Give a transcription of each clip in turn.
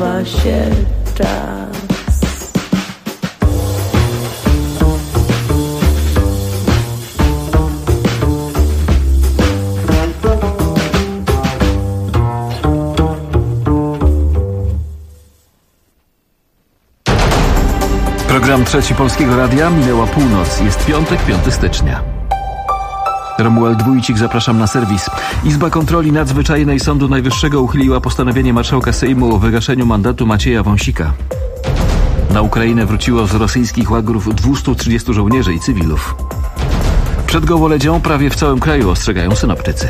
nasuwa się czas. Program Trzeci Polskiego Radia, minęła północ. Jest piątek, 5 stycznia. Romuald Wójcik, zapraszam na serwis. Izba Kontroli Nadzwyczajnej Sądu Najwyższego uchyliła postanowienie marszałka Sejmu o wygaszeniu mandatu Macieja Wąsika. Na Ukrainę wróciło z rosyjskich łagrów 230 żołnierzy i cywilów. Przed gołoledzią prawie w całym kraju, ostrzegają synoptycy.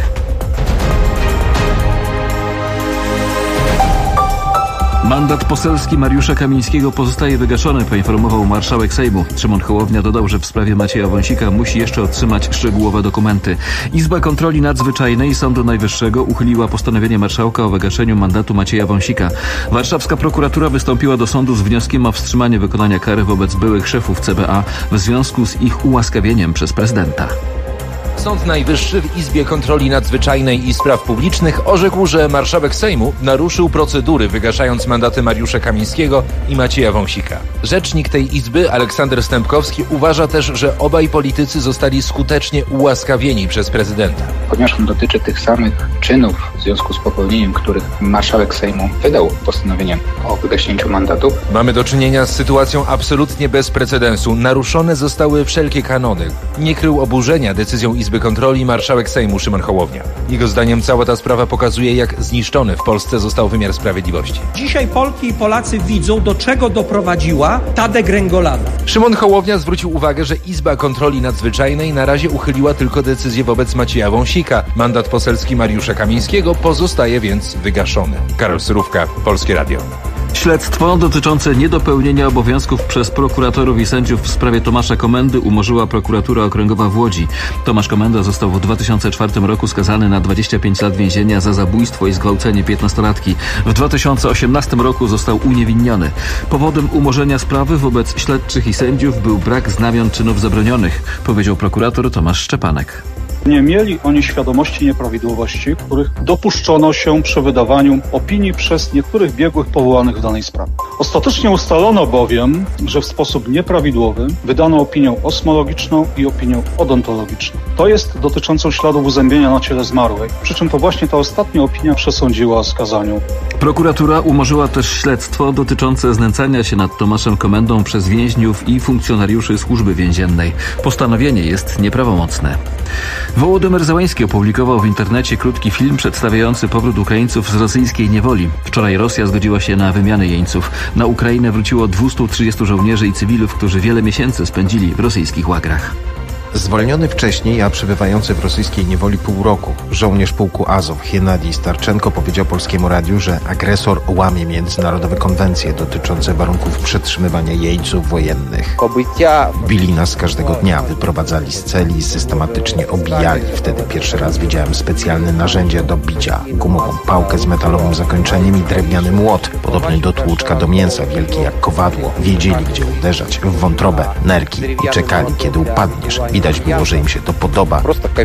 Mandat poselski Mariusza Kamińskiego pozostaje wygaszony, poinformował marszałek Sejmu. Szymon Hołownia dodał, że w sprawie Macieja Wąsika musi jeszcze otrzymać szczegółowe dokumenty. Izba Kontroli Nadzwyczajnej Sądu Najwyższego uchyliła postanowienie marszałka o wygaszeniu mandatu Macieja Wąsika. Warszawska prokuratura wystąpiła do sądu z wnioskiem o wstrzymanie wykonania kary wobec byłych szefów CBA w związku z ich ułaskawieniem przez prezydenta. Sąd Najwyższy w Izbie Kontroli Nadzwyczajnej i Spraw Publicznych orzekł, że marszałek Sejmu naruszył procedury, wygaszając mandaty Mariusza Kamińskiego i Macieja Wąsika. Rzecznik tej Izby, Aleksander Stępkowski, uważa też, że obaj politycy zostali skutecznie ułaskawieni przez prezydenta. Ponieważ on dotyczy tych samych czynów, w związku z popełnieniem których marszałek Sejmu wydał postanowienie o wygaśnięciu mandatu. Mamy do czynienia z sytuacją absolutnie bez precedensu. Naruszone zostały wszelkie kanony. Nie krył oburzenia decyzją Izby Kontroli marszałek Sejmu Szymon Hołownia. Jego zdaniem cała ta sprawa pokazuje, jak zniszczony w Polsce został wymiar sprawiedliwości. Dzisiaj Polki i Polacy widzą, do czego doprowadziła ta degrengolada. Szymon Hołownia zwrócił uwagę, że Izba Kontroli Nadzwyczajnej na razie uchyliła tylko decyzję wobec Macieja Wąsika. Mandat poselski Mariusza Kamińskiego pozostaje więc wygaszony. Karol Surówka, Polskie Radio. Śledztwo dotyczące niedopełnienia obowiązków przez prokuratorów i sędziów w sprawie Tomasza Komendy umorzyła prokuratura okręgowa w Łodzi. Tomasz Komenda został w 2004 roku skazany na 25 lat więzienia za zabójstwo i zgwałcenie 15-latki. W 2018 roku został uniewinniony. Powodem umorzenia sprawy wobec śledczych i sędziów był brak znamion czynów zabronionych, powiedział prokurator Tomasz Szczepanek. Nie mieli oni świadomości nieprawidłowości, których dopuszczono się przy wydawaniu opinii przez niektórych biegłych powołanych w danej sprawie. Ostatecznie ustalono bowiem, że w sposób nieprawidłowy wydano opinię osmologiczną i opinię odontologiczną. To jest dotyczącą śladów uzębienia na ciele zmarłej, przy czym to właśnie ta ostatnia opinia przesądziła o skazaniu. Prokuratura umorzyła też śledztwo dotyczące znęcania się nad Tomaszem Komendą przez więźniów i funkcjonariuszy służby więziennej. Postanowienie jest nieprawomocne. Wołodymyr Zełański opublikował w internecie krótki film przedstawiający powrót Ukraińców z rosyjskiej niewoli. Wczoraj Rosja zgodziła się na wymianę jeńców. Na Ukrainę wróciło 230 żołnierzy i cywilów, którzy wiele miesięcy spędzili w rosyjskich łagrach. Zwolniony wcześniej, a przebywający w rosyjskiej niewoli pół roku, żołnierz pułku Azow Hennadij Starczenko powiedział Polskiemu Radiu, że agresor łamie międzynarodowe konwencje dotyczące warunków przetrzymywania jeńców wojennych. Bili nas każdego dnia, wyprowadzali z celi i systematycznie obijali. Wtedy pierwszy raz widziałem specjalne narzędzia do bicia. Gumową pałkę z metalowym zakończeniem i drewniany młot, podobny do tłuczka do mięsa, wielki jak kowadło. Wiedzieli, gdzie uderzać, w wątrobę, nerki i czekali, kiedy upadniesz. Widać było, że im się to podoba.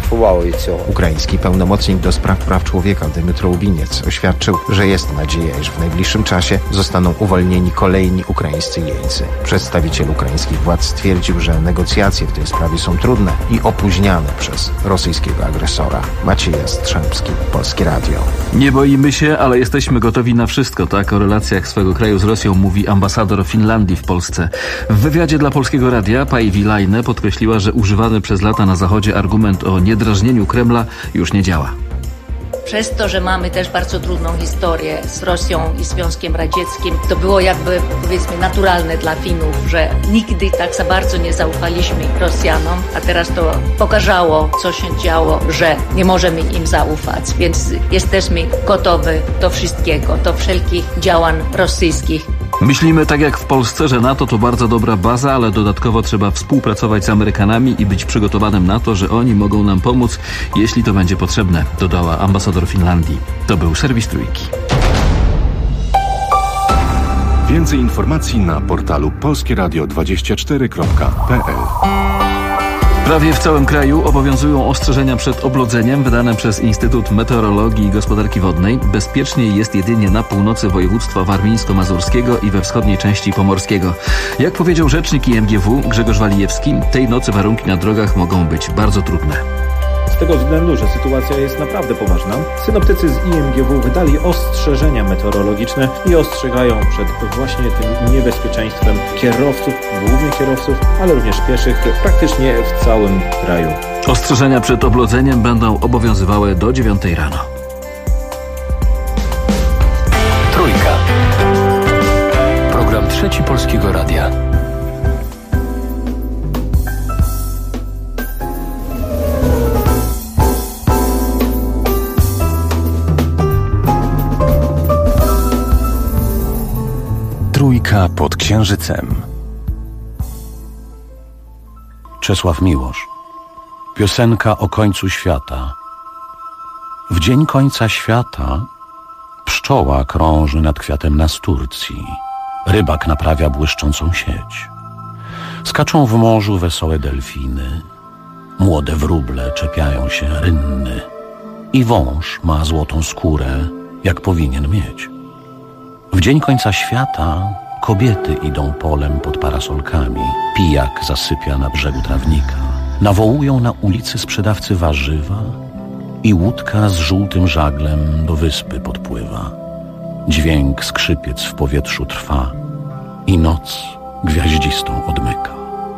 Ukraiński pełnomocnik do spraw praw człowieka Dmytro Łubiniec oświadczył, że jest nadzieja, iż w najbliższym czasie zostaną uwolnieni kolejni ukraińscy jeńcy. Przedstawiciel ukraińskich władz stwierdził, że negocjacje w tej sprawie są trudne i opóźniane przez rosyjskiego agresora. Maciej Jastrzębski, Polskie Radio. Nie boimy się, ale jesteśmy gotowi na wszystko. Tak o relacjach swego kraju z Rosją mówi ambasador Finlandii w Polsce. W wywiadzie dla Polskiego Radia Päivi Laine podkreśliła, że używany przez lata na Zachodzie argument o niedrażnieniu Kremla już nie działa. Przez to, że mamy też bardzo trudną historię z Rosją i Związkiem Radzieckim, to było jakby, powiedzmy, naturalne dla Finów, że nigdy tak za bardzo nie zaufaliśmy Rosjanom, a teraz to pokazało, co się działo, że nie możemy im zaufać, więc jesteśmy gotowi do wszystkiego, do wszelkich działań rosyjskich. Myślimy tak jak w Polsce, że NATO to bardzo dobra baza, ale dodatkowo trzeba współpracować z Amerykanami i być przygotowanym na to, że oni mogą nam pomóc, jeśli to będzie potrzebne, dodała ambasador Finlandii. To był serwis Trójki. Więcej informacji na portalu polskieradio24.pl. Prawie w całym kraju obowiązują ostrzeżenia przed oblodzeniem wydane przez Instytut Meteorologii i Gospodarki Wodnej. Bezpieczniej jest jedynie na północy województwa warmińsko-mazurskiego i we wschodniej części pomorskiego. Jak powiedział rzecznik IMGW Grzegorz Walijewski, tej nocy warunki na drogach mogą być bardzo trudne. Z tego względu, że sytuacja jest naprawdę poważna, synoptycy z IMGW wydali ostrzeżenia meteorologiczne i ostrzegają przed właśnie tym niebezpieczeństwem kierowców, głównie kierowców, ale również pieszych, praktycznie w całym kraju. Ostrzeżenia przed oblodzeniem będą obowiązywały do 9 rano. Trójka. Program Trzeci Polskiego Radia. Trójka pod księżycem. Czesław Miłosz. Piosenka o końcu świata. W dzień końca świata pszczoła krąży nad kwiatem nasturcji. Rybak naprawia błyszczącą sieć. Skaczą w morzu wesołe delfiny. Młode wróble czepiają się rynny. I wąż ma złotą skórę, jak powinien mieć. W dzień końca świata kobiety idą polem pod parasolkami. Pijak zasypia na brzegu trawnika. Nawołują na ulicy sprzedawcy warzywa i łódka z żółtym żaglem do wyspy podpływa. Dźwięk skrzypiec w powietrzu trwa i noc gwiaździstą odmyka.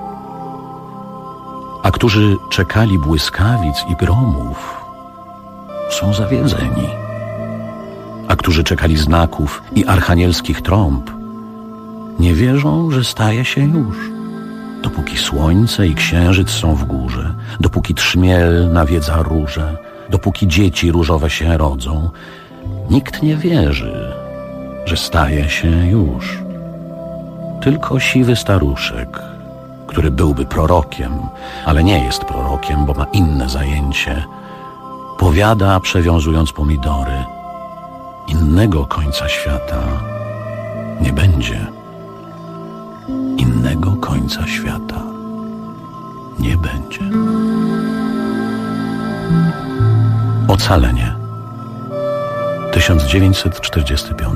A którzy czekali błyskawic i gromów, są zawiedzeni. A którzy czekali znaków i archanielskich trąb, nie wierzą, że staje się już. Dopóki słońce i księżyc są w górze, dopóki trzmiel nawiedza róże, dopóki dzieci różowe się rodzą, nikt nie wierzy, że staje się już. Tylko siwy staruszek, który byłby prorokiem, ale nie jest prorokiem, bo ma inne zajęcie, powiada, przewiązując pomidory: innego końca świata nie będzie. Innego końca świata nie będzie. Ocalenie. 1945.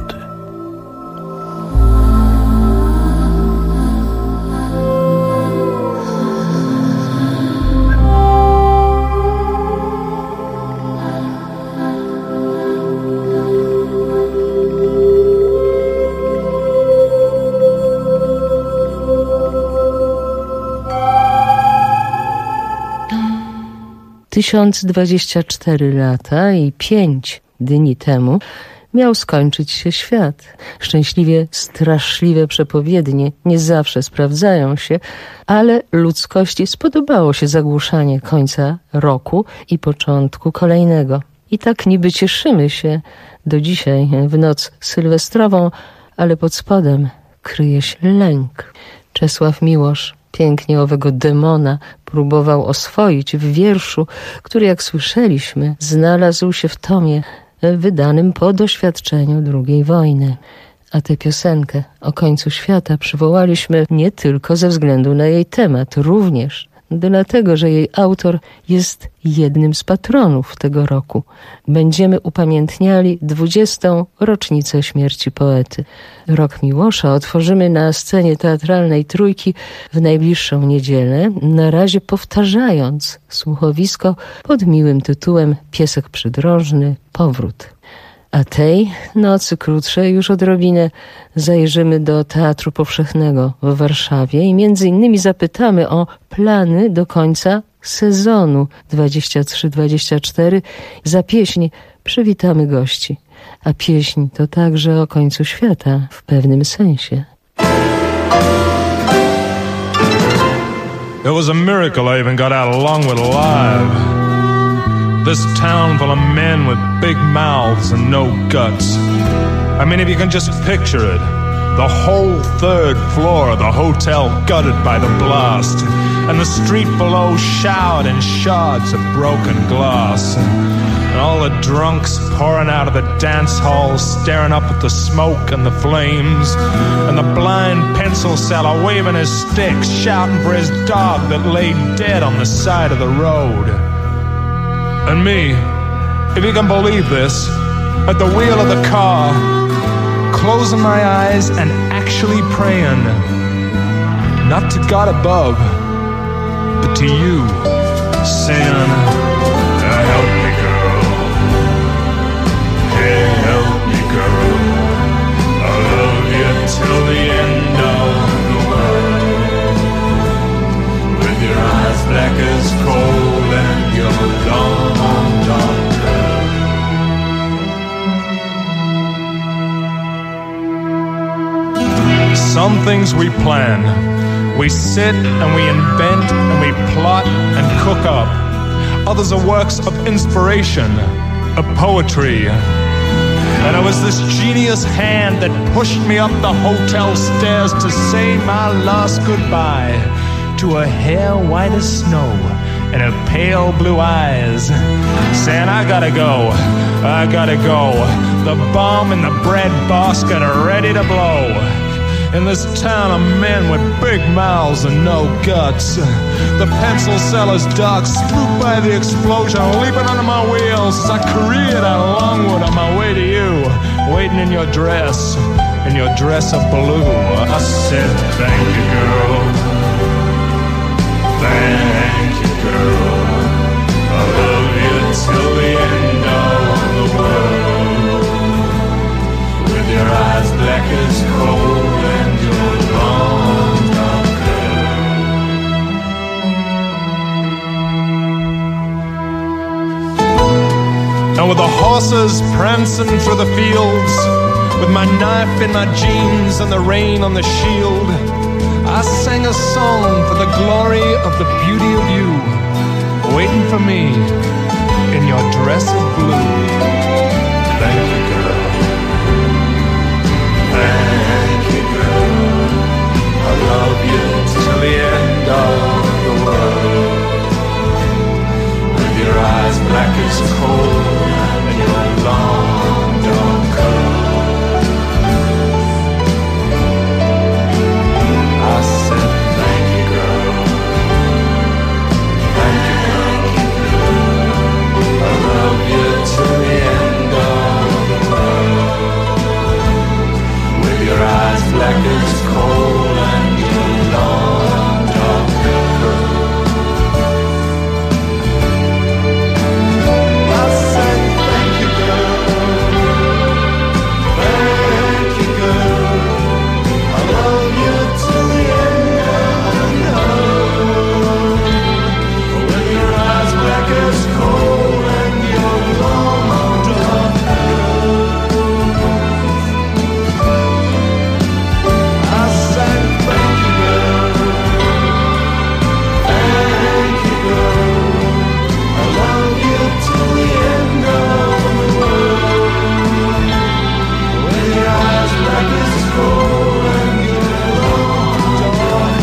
Tysiąc 24 lata i 5 dni temu miał skończyć się świat. Szczęśliwie straszliwe przepowiednie nie zawsze sprawdzają się, ale ludzkości spodobało się zagłuszanie końca roku i początku kolejnego. I tak niby cieszymy się do dzisiaj w noc sylwestrową, ale pod spodem kryje się lęk. Czesław Miłosz pięknie owego demona próbował oswoić w wierszu, który, jak słyszeliśmy, znalazł się w tomie wydanym po doświadczeniu II wojny. A tę piosenkę o końcu świata przywołaliśmy nie tylko ze względu na jej temat, również dlatego, że jej autor jest jednym z patronów tego roku. Będziemy upamiętniali 20. rocznicę śmierci poety. Rok Miłosza otworzymy na scenie teatralnej Trójki w najbliższą niedzielę, na razie powtarzając słuchowisko pod miłym tytułem Piesek przydrożny, powrót. A tej nocy krótszej już odrobinę zajrzymy do Teatru Powszechnego w Warszawie i między innymi zapytamy o plany do końca sezonu 23-24. Za pieśń przywitamy gości. A pieśń to także o końcu świata w pewnym sensie. It was a miracle I even got out along with alive. This town full of men with big mouths and no guts. I mean, if you can just picture it, the whole third floor of the hotel gutted by the blast, and the street below showered in shards of broken glass. and all the drunks pouring out of the dance hall, staring up at the smoke and the flames, and the blind pencil seller waving his stick, shouting for his dog that lay dead on the side of the road. And me, if you can believe this, at the wheel of the car, closing my eyes and actually praying, not to God above, but to you, saying, help me, girl. Hey, help me, girl. I'll love you till the end of the world. With your eyes black as coal and your long dark curl. Some things we plan. We sit and we invent and we plot and cook up. Others are works of inspiration, of poetry. And it was this genius hand that pushed me up the hotel stairs to say my last goodbye to her hair white as snow and her pale blue eyes, saying, I gotta go, I gotta go. The bomb in the bread basket are ready to blow. In this town of men with big mouths and no guts, the pencil seller's dog swooped by the explosion, leaping under my wheels as I careered out of Longwood on my way to you, waiting in your dress of blue. I said, thank you, girl. Thank you, girl. I love you till the end of the world. With your eyes black as coal and your long dark curl. And with the horses prancing through the fields, with my knife in my jeans and the rain on the shield, I sang a song for the glory of the beauty of you, waiting for me in your dress of blue. Thank you, girl. Thank you, girl. I love you till the end of the world. With your eyes black as coal and your long dark curl. I said, thank you, girl. Thank you, girl. I love you till the end of the world. With your eyes black as coal and your long dark curl. I said, thank you, girl. Thank you, girl. I love you till the end of the world. With your eyes black as coal and your long dark curl. I said, thank you, girl. Thank you, girl. I love you till the end of the world. With your eyes black as coal and your long dark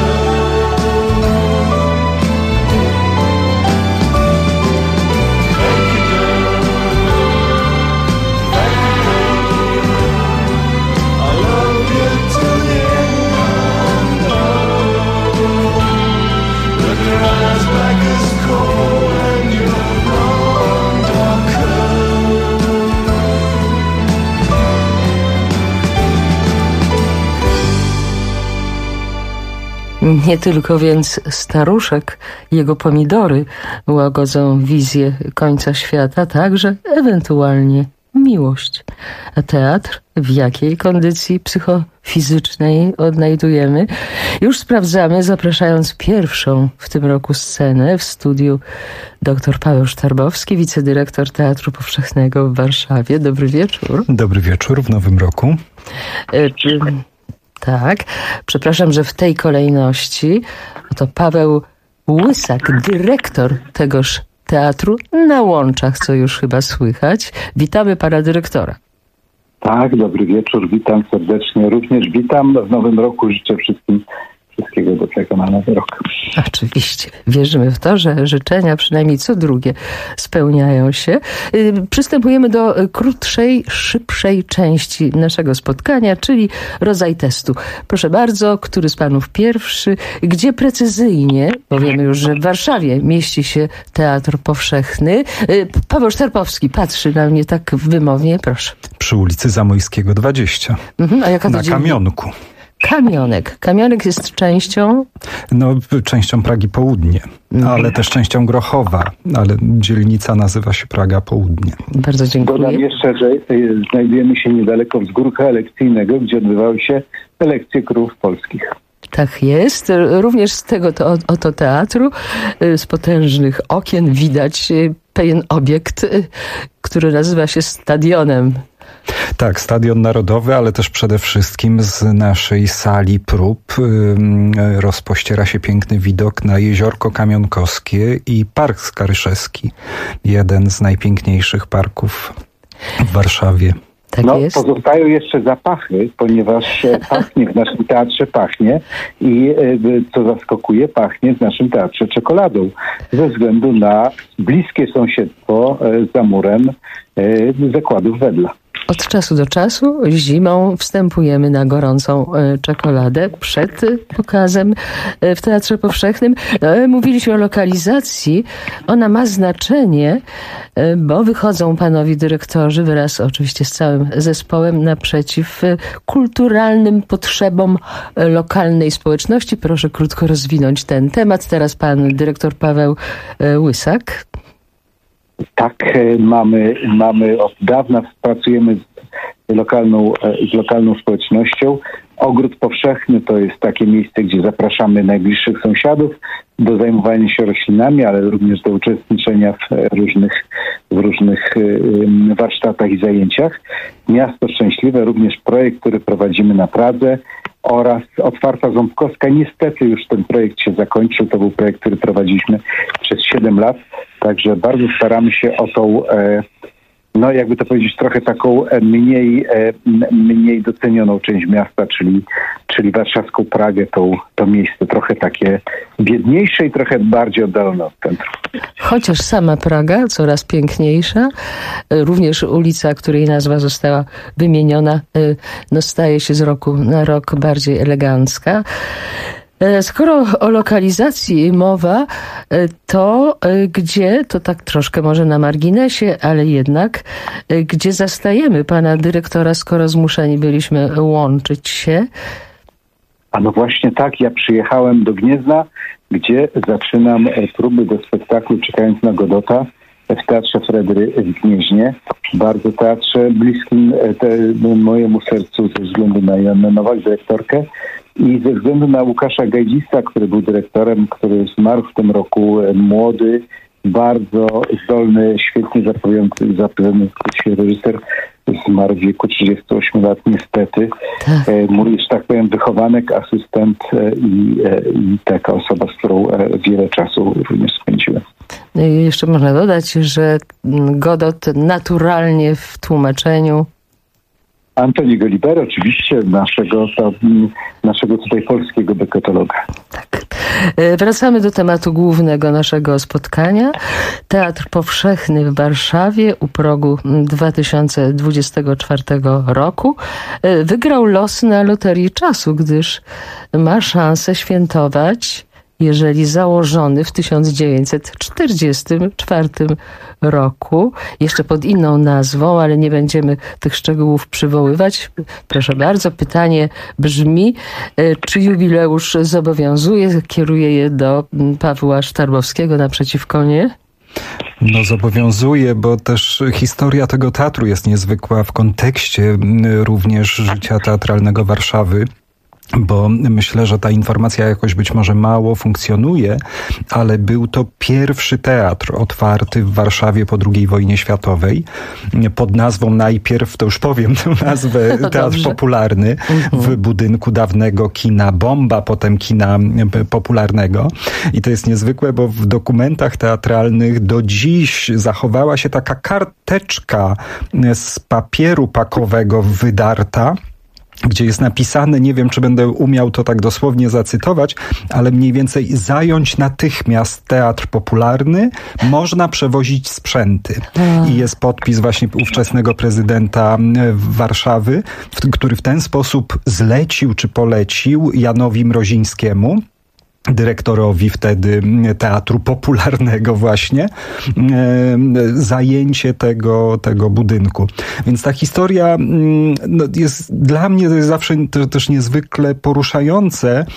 Thank you, girl. Thank you, girl. I love you till the end of the world. With your eyes black as coal and your long dark Nie tylko więc staruszek, jego pomidory łagodzą wizję końca świata, także ewentualnie miłość. A teatr w jakiej kondycji psychofizycznej odnajdujemy? Już sprawdzamy, zapraszając pierwszą w tym roku scenę w studiu dr Paweł Sztarbowski, wicedyrektor Teatru Powszechnego w Warszawie. Dobry wieczór. Dobry wieczór w nowym roku. Tak, przepraszam, że w tej kolejności to Paweł Łysak, dyrektor tegoż teatru na Łączach, co już chyba słychać. Witamy pana dyrektora. Tak, dobry wieczór, witam serdecznie. Również witam w nowym roku, życzę wszystkim Wszystkiego dobrego na nowy rok. Oczywiście. Wierzymy w to, że życzenia, przynajmniej co drugie, spełniają się. Przystępujemy do krótszej, szybszej części naszego spotkania, czyli rodzaj testu. Proszę bardzo, który z panów pierwszy? Gdzie precyzyjnie, bo wiemy już, że w Warszawie mieści się Teatr Powszechny. Paweł Sztarpowski patrzy na mnie tak wymownie, proszę. Przy ulicy Zamojskiego 20. A jaka to na Kamionku. Kamionek. Kamionek jest częścią? No, częścią Pragi Południe, ale też częścią Grochowa, ale dzielnica nazywa się Praga Południe. Bardzo dziękuję. Dodam jeszcze, że znajdujemy się niedaleko wzgórka elekcyjnego, gdzie odbywały się elekcje królów polskich. Tak jest. Również z tego oto teatru, z potężnych okien widać pewien obiekt, który nazywa się stadionem. Tak, Stadion Narodowy, ale też przede wszystkim z naszej sali prób rozpościera się piękny widok na Jeziorko Kamionkowskie i Park Skaryszewski. Jeden z najpiękniejszych parków w Warszawie. Tak jest. Pozostają jeszcze zapachy, ponieważ pachnie w naszym teatrze i co zaskakuje, pachnie w naszym teatrze czekoladą ze względu na bliskie sąsiedztwo za murem zakładów Wedla. Od czasu do czasu zimą wstępujemy na gorącą czekoladę przed pokazem w Teatrze Powszechnym. Mówiliśmy o lokalizacji. Ona ma znaczenie, bo wychodzą panowie dyrektorzy wraz oczywiście z całym zespołem naprzeciw kulturalnym potrzebom lokalnej społeczności. Proszę krótko rozwinąć ten temat. Teraz pan dyrektor Paweł Łysak. Tak, mamy od dawna pracujemy z lokalną społecznością. Ogród Powszechny to jest takie miejsce, gdzie zapraszamy najbliższych sąsiadów do zajmowania się roślinami, ale również do uczestniczenia w różnych warsztatach i zajęciach. Miasto Szczęśliwe, również projekt, który prowadzimy na Pradze, oraz Otwarta Ząbkowska. Niestety już ten projekt się zakończył. To był projekt, który prowadziliśmy przez 7 lat. Także bardzo staramy się o tą, jakby to powiedzieć, trochę taką mniej docenioną część miasta, czyli warszawską Pragę, to miejsce trochę takie biedniejsze i trochę bardziej oddalone od centrum. Chociaż sama Praga coraz piękniejsza, również ulica, której nazwa została wymieniona, staje się z roku na rok bardziej elegancka. Skoro o lokalizacji mowa, to gdzie, to tak troszkę może na marginesie, ale jednak, gdzie zastajemy pana dyrektora, skoro zmuszeni byliśmy łączyć się? A no właśnie tak, ja przyjechałem do Gniezna, gdzie zaczynam próby do spektaklu Czekając na Godota w Teatrze Fredry w Gnieźnie. Bardzo teatrze bliskim mojemu sercu ze względu na Joannę Nowak, dyrektorkę, i ze względu na Łukasza Gajdzisa, który był dyrektorem, który zmarł w tym roku, młody, bardzo zdolny, świetnie zapowiadający się reżyser, zmarł w wieku 38 lat niestety. Mój, że tak powiem, wychowanek, asystent i taka osoba, z którą wiele czasu również spędziłem. Jeszcze można dodać, że Godot naturalnie w tłumaczeniu Antoniego Libera, oczywiście naszego tutaj polskiego beketologa. Tak. Wracamy do tematu głównego naszego spotkania. Teatr Powszechny w Warszawie u progu 2024 roku wygrał los na loterii czasu, gdyż ma szansę świętować, jeżeli założony w 1944 roku, jeszcze pod inną nazwą, ale nie będziemy tych szczegółów przywoływać. Proszę bardzo, pytanie brzmi, czy jubileusz zobowiązuje? Kieruję je do Pawła Sztarbowskiego, naprzeciwko nie? No zobowiązuje, bo też historia tego teatru jest niezwykła w kontekście również życia teatralnego Warszawy. Bo myślę, że ta informacja jakoś być może mało funkcjonuje, ale był to pierwszy teatr otwarty w Warszawie po II wojnie światowej pod nazwą najpierw, to już powiem tę nazwę, Teatr Popularny w budynku dawnego kina Bomba, potem kina popularnego. I to jest niezwykłe, bo w dokumentach teatralnych do dziś zachowała się taka karteczka z papieru pakowego wydarta, gdzie jest napisane, nie wiem, czy będę umiał to tak dosłownie zacytować, ale mniej więcej zająć natychmiast teatr popularny, można przewozić sprzęty. I jest podpis właśnie ówczesnego prezydenta Warszawy, który w ten sposób zlecił czy polecił Janowi Mrozińskiemu, dyrektorowi wtedy Teatru Popularnego właśnie, zajęcie tego budynku. Więc ta historia jest dla mnie to jest zawsze też niezwykle poruszające.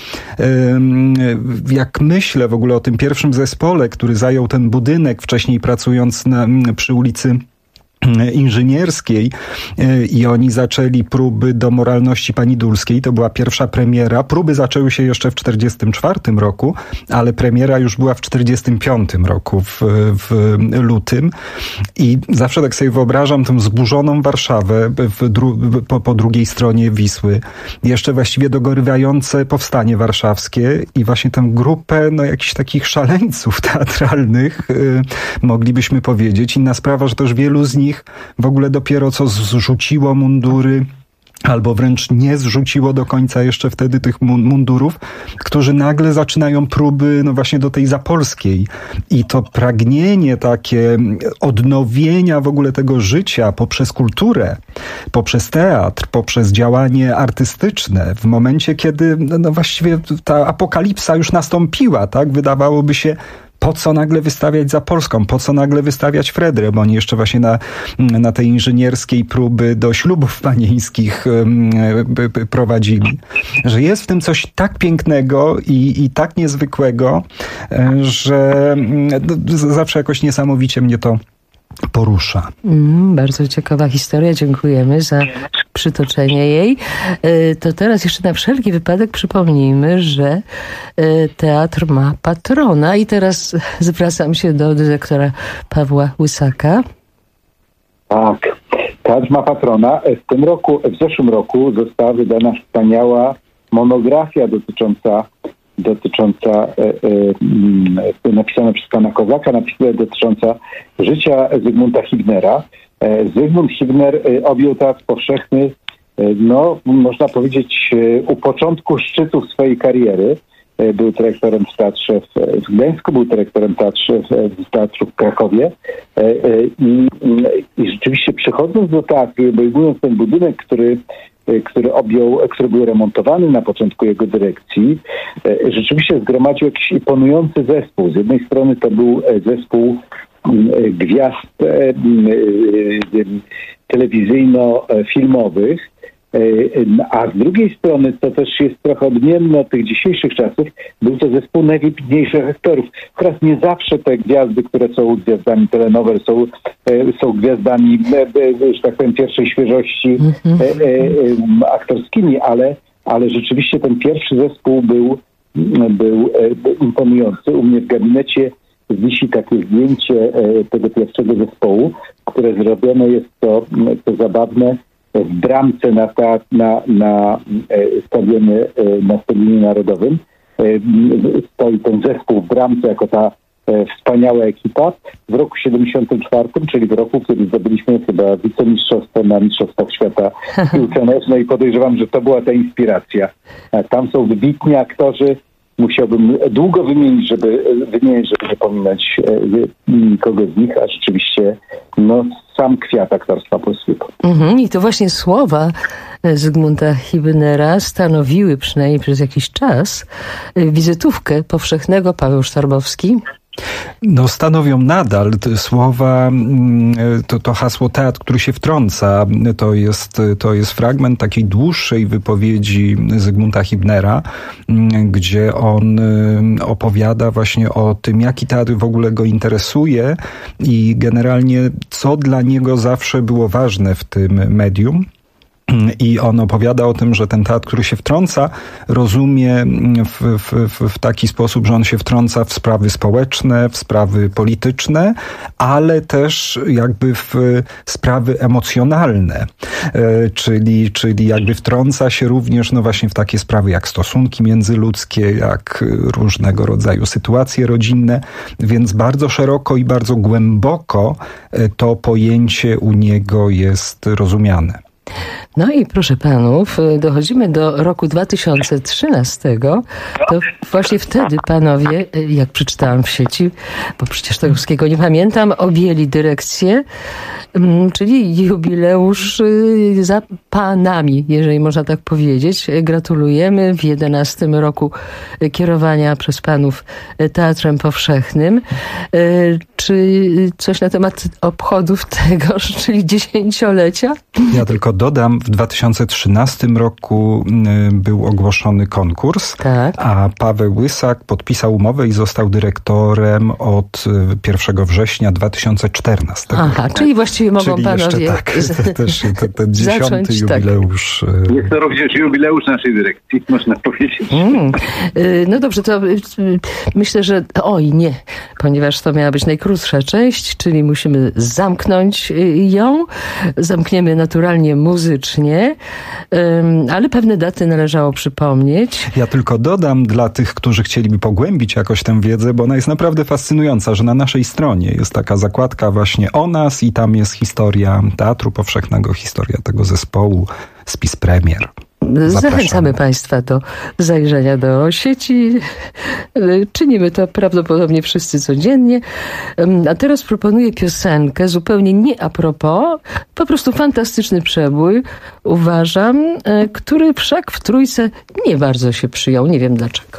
Jak myślę w ogóle o tym pierwszym zespole, który zajął ten budynek, wcześniej pracując przy ulicy Inżynierskiej i oni zaczęli próby do Moralności Pani Dulskiej. To była pierwsza premiera. Próby zaczęły się jeszcze w 1944 roku, ale premiera już była w 1945 roku w lutym. I zawsze tak sobie wyobrażam tę zburzoną Warszawę po drugiej stronie Wisły. Jeszcze właściwie dogorywające powstanie warszawskie i właśnie tę grupę jakichś takich szaleńców teatralnych, moglibyśmy powiedzieć. Inna sprawa, że też wielu z nich w ogóle dopiero co zrzuciło mundury, albo wręcz nie zrzuciło do końca jeszcze wtedy tych mundurów, którzy nagle zaczynają próby właśnie do tej zapolskiej. I to pragnienie takie odnowienia w ogóle tego życia poprzez kulturę, poprzez teatr, poprzez działanie artystyczne, w momencie, kiedy właściwie ta apokalipsa już nastąpiła, tak? Wydawałoby się, po co nagle wystawiać Zapolską? Po co nagle wystawiać Fredrę? Bo oni jeszcze właśnie na tej inżynierskiej próby do ślubów panieńskich prowadzili. Że jest w tym coś tak pięknego i tak niezwykłego, że zawsze jakoś niesamowicie mnie to porusza. Bardzo ciekawa historia. Dziękujemy za przytoczenie jej. To teraz jeszcze na wszelki wypadek przypomnijmy, że teatr ma patrona i teraz zwracam się do dyrektora Pawła Łysaka. Tak, teatr ma patrona. W zeszłym roku została wydana wspaniała monografia dotycząca napisana przez pana Kozaka, dotycząca życia Zygmunta Hibnera. Zygmunt Hibner objął teatr powszechny, można powiedzieć, u początku szczytów swojej kariery. Był dyrektorem w teatrze w Gdańsku, był dyrektorem teatru w Krakowie. I rzeczywiście przychodząc do teatru, obejmując ten budynek, który był remontowany na początku jego dyrekcji, rzeczywiście zgromadził jakiś imponujący zespół. Z jednej strony to był zespół gwiazd telewizyjno-filmowych, a z drugiej strony, co też jest trochę odmienne od tych dzisiejszych czasów, był to zespół najwybitniejszych aktorów. Teraz nie zawsze te gwiazdy, które są gwiazdami telenowel, są gwiazdami, że tak powiem, pierwszej świeżości aktorskimi, ale rzeczywiście ten pierwszy zespół był imponujący. U mnie w gabinecie wisi takie zdjęcie tego pierwszego zespołu, które zrobione jest to zabawne. W bramce na stadionie narodowym stoi ten zespół w bramce jako ta wspaniała ekipa. W roku 74, czyli w roku, kiedy zdobyliśmy chyba wicemistrzostwo na Mistrzostwach Świata piłce nożnej, podejrzewam, że to była ta inspiracja. Tam są wybitni aktorzy. Musiałbym długo wymienić, żeby nie pominąć nikogo z nich, a rzeczywiście sam kwiat aktorstwa polskiego. I to właśnie słowa Zygmunta Hibnera stanowiły przynajmniej przez jakiś czas wizytówkę powszechnego. Paweł Sztarbowski. Stanowią nadal te słowa, to hasło teatr, który się wtrąca. To jest fragment takiej dłuższej wypowiedzi Zygmunta Hibnera, gdzie on opowiada właśnie o tym, jaki teatr w ogóle go interesuje i generalnie co dla niego zawsze było ważne w tym medium. I on opowiada o tym, że ten teatr, który się wtrąca, rozumie w taki sposób, że on się wtrąca w sprawy społeczne, w sprawy polityczne, ale też jakby w sprawy emocjonalne. Czyli jakby wtrąca się również właśnie w takie sprawy jak stosunki międzyludzkie, jak różnego rodzaju sytuacje rodzinne, więc bardzo szeroko i bardzo głęboko to pojęcie u niego jest rozumiane. No i proszę panów, dochodzimy do roku 2013. To właśnie wtedy panowie, jak przeczytałam w sieci, bo przecież tego wszystkiego nie pamiętam, objęli dyrekcję, czyli jubileusz za panami, jeżeli można tak powiedzieć. Gratulujemy w 11 roku kierowania przez panów Teatrem Powszechnym. Czy coś na temat obchodów tego, czyli 10-lecia? Ja tylko dodam, w 2013 roku był ogłoszony konkurs, tak, a Paweł Łysak podpisał umowę i został dyrektorem od 1 września 2014 roku. Czyli właściwie mogą czyli panowie jeszcze, też ten 10. jubileusz. Tak. Jest to również jubileusz naszej dyrekcji, można powiedzieć. No dobrze, to myślę, że nie, ponieważ to miała być najkrótsza część, czyli musimy zamknąć ją. Zamkniemy naturalnie muzycznie, ale pewne daty należało przypomnieć. Ja tylko dodam dla tych, którzy chcieliby pogłębić jakoś tę wiedzę, bo ona jest naprawdę fascynująca, że na naszej stronie jest taka zakładka właśnie o nas i tam jest historia Teatru Powszechnego, historia tego zespołu, spis premier. Zachęcamy Państwa do zajrzenia do sieci. Czynimy to prawdopodobnie wszyscy codziennie. A teraz proponuję piosenkę zupełnie nie a propos, po prostu fantastyczny przebój, uważam, który wszak w Trójce nie bardzo się przyjął. Nie wiem dlaczego.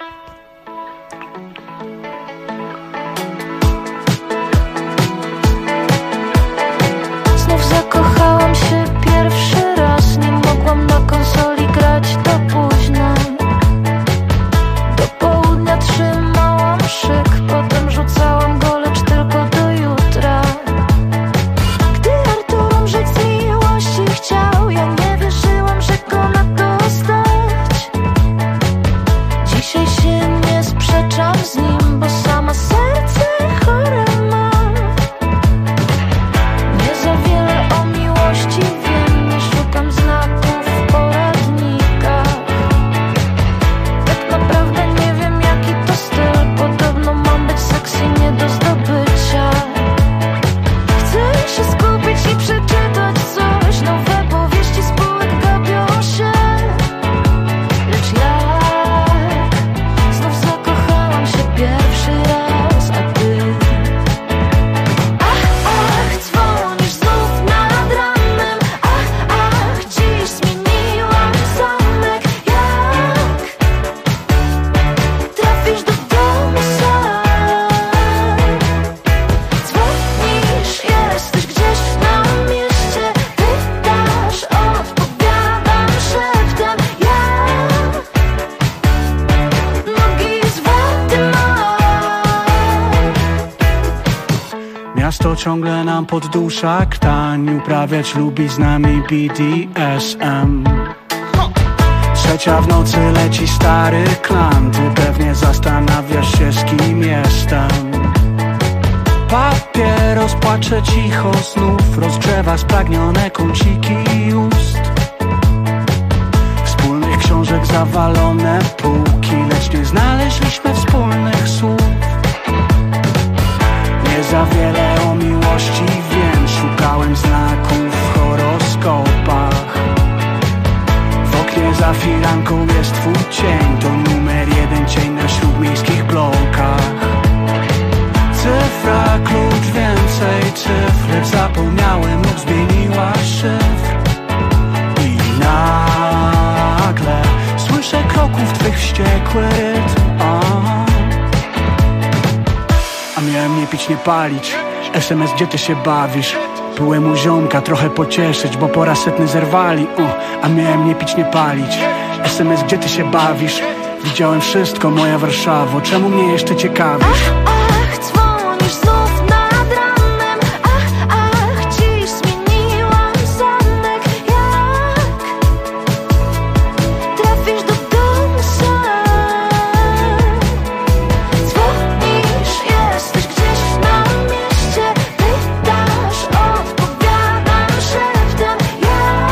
Znów zakochałam się pierwszy raz, nie mogłam na konsoli grać do późna. Do południa trzymałam szyk, potem rzucałam go, lecz tylko do jutra. Gdy Artur umrzeć z miłości chciał, ja nie wierzyłam, że go na to stać. Dzisiaj się nie sprzeczam z nim, bo sama serce chore mam. Nie za wiele o miłości wiem, nie szukam znaków w poradnikach. Tak naprawdę nie wiem, jaki to styl, podobno mam być sexy nie do zdobycia. Chcę się skupić i przeczytać coś, nowe powieści spółek gapią się. Lecz jak znów zakochałam się pierwszy raz, a ty dzwonisz znów nad ranem. Dziś zmieniłam zamek. Jak trafisz do domu sam? Dzwonisz, jesteś gdzieś na mieście. Pytasz, odpowiadam szeptem. Ja nogi z wody mam. Miasto ciągle nam poddusza ktań, uprawiać lubi z nami BDSM. Trzecia w nocy leci stary klan, ty pewnie zastanawiasz się, z kim jestem. Papieros płacze cicho znów, rozgrzewa spragnione kąciki ust. Wspólnych książek zawalone półki, lecz nie znaleźliśmy wspólnych słów. Nie za wiele o miłości wiem, szukałem znaków w horoskopach. W oknie za firanką jest twój cień, to numer 1 cień na śródmiejskich blokach. Cyfra, klucz, więcej cyfr, lecz zapomniałem lub zmieniła szyfr. I nagle słyszę kroków twych wściekły rytm. A miałem nie pić, nie palić. SMS, gdzie ty się bawisz? Byłem u ziomka trochę pocieszyć, bo po raz setny zerwali. A miałem nie pić, nie palić. SMS, gdzie ty się bawisz? Widziałem wszystko, moja Warszawo, czemu mnie jeszcze ciekawisz? Dzwonisz znów nad ranem. Dziś zmieniłam zamek. Jak trafisz do domu sam? Dzwonisz, jesteś gdzieś na mieście. Pytasz, odpowiadam szeptem. Ja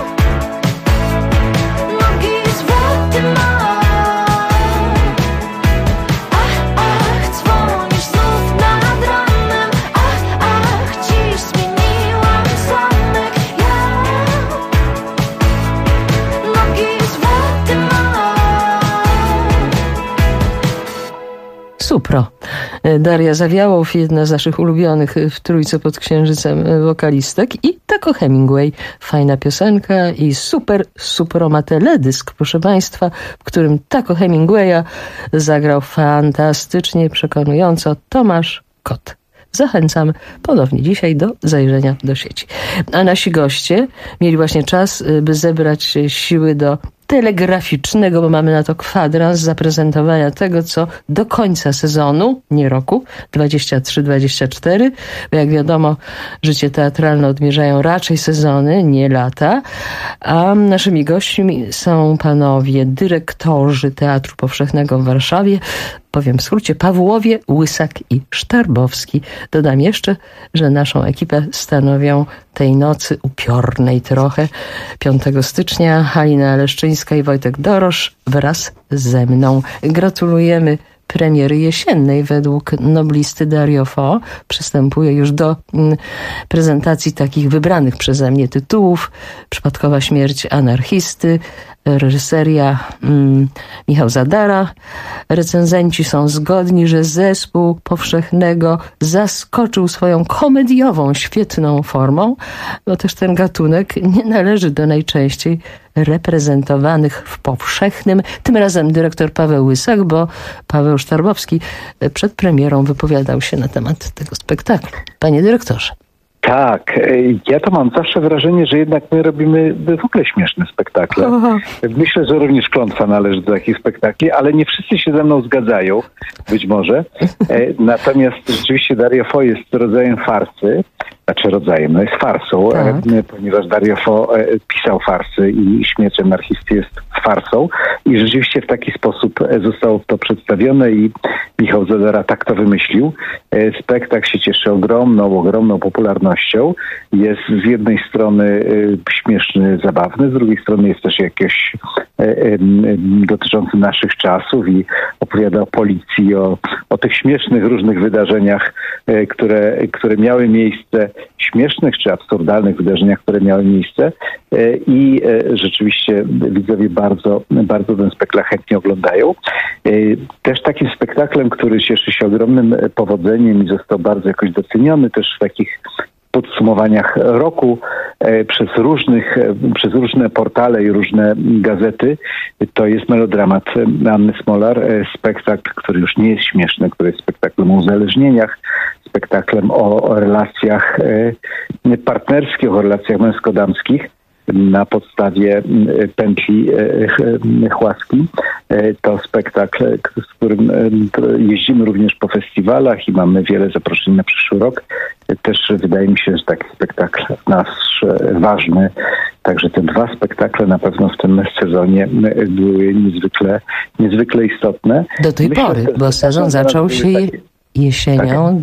nogi z wody mam. Dzwonisz. Supro. Daria Zawiałow, jedna z naszych ulubionych w Trójce pod Księżycem wokalistek, i Taco Hemingway. Fajna piosenka i Supro ma teledysk, proszę Państwa, w którym Taco Hemingwaya zagrał fantastycznie, przekonująco Tomasz Kot. Zachęcam ponownie dzisiaj do zajrzenia do sieci. A nasi goście mieli właśnie czas, by zebrać siły do telegraficznego, bo mamy na to kwadrans, zaprezentowania tego, co do końca sezonu, nie roku, 23-24, bo jak wiadomo, życie teatralne odmierzają raczej sezony, nie lata, a naszymi gośćmi są panowie dyrektorzy Teatru Powszechnego w Warszawie, powiem w skrócie, Pawłowie, Łysak i Sztarbowski. Dodam jeszcze, że naszą ekipę stanowią tej nocy upiornej trochę 5 stycznia Halina Leszczyńska i Wojtek Dorosz wraz ze mną. Gratulujemy premiery jesiennej według noblisty Dario Fo. Przystępuję już do prezentacji takich wybranych przeze mnie tytułów. Przypadkowa śmierć anarchisty, reżyseria Michał Zadara. Recenzenci są zgodni, że zespół Powszechnego zaskoczył swoją komediową, świetną formą, bo też ten gatunek nie należy do najczęściej reprezentowanych w Powszechnym. Tym razem dyrektor Paweł Łysak, bo Paweł Sztarbowski przed premierą wypowiadał się na temat tego spektaklu. Panie dyrektorze. Tak, ja to mam zawsze wrażenie, że jednak my robimy w ogóle śmieszne spektakle. Myślę, że również Klątwa należy do takich spektakli, ale nie wszyscy się ze mną zgadzają, być może. Natomiast rzeczywiście Dario Fo jest rodzajem farsy, jest farsą, ponieważ Dario Fo pisał farsy i Śmierć anarchisty jest farsą i rzeczywiście w taki sposób zostało to przedstawione i Michał Zadara tak to wymyślił. Spektakl się cieszy ogromną popularnością. Jest z jednej strony śmieszny, zabawny, z drugiej strony jest też jakiś dotyczący naszych czasów i opowiada o policji, o tych śmiesznych różnych wydarzeniach, które miały miejsce, śmiesznych czy absurdalnych wydarzeniach, które miały miejsce i rzeczywiście widzowie bardzo ten spektakl chętnie oglądają. Też takim spektaklem, który cieszy się ogromnym powodzeniem i został bardzo jakoś doceniony też w takich podsumowaniach roku przez różne portale i różne gazety, to jest melodramat Anny Smolar, spektakl, który już nie jest śmieszny, który jest spektaklem o uzależnieniach, spektaklem o relacjach partnerskich, o relacjach męsko-damskich na podstawie pętli Chłaski. To spektakl, z którym jeździmy również po festiwalach i mamy wiele zaproszeń na przyszły rok. Też wydaje mi się, że taki spektakl nasz ważny. Także te dwa spektakle na pewno w tym sezonie były niezwykle istotne. Do tej pory, bo sezon zaczął się jesienią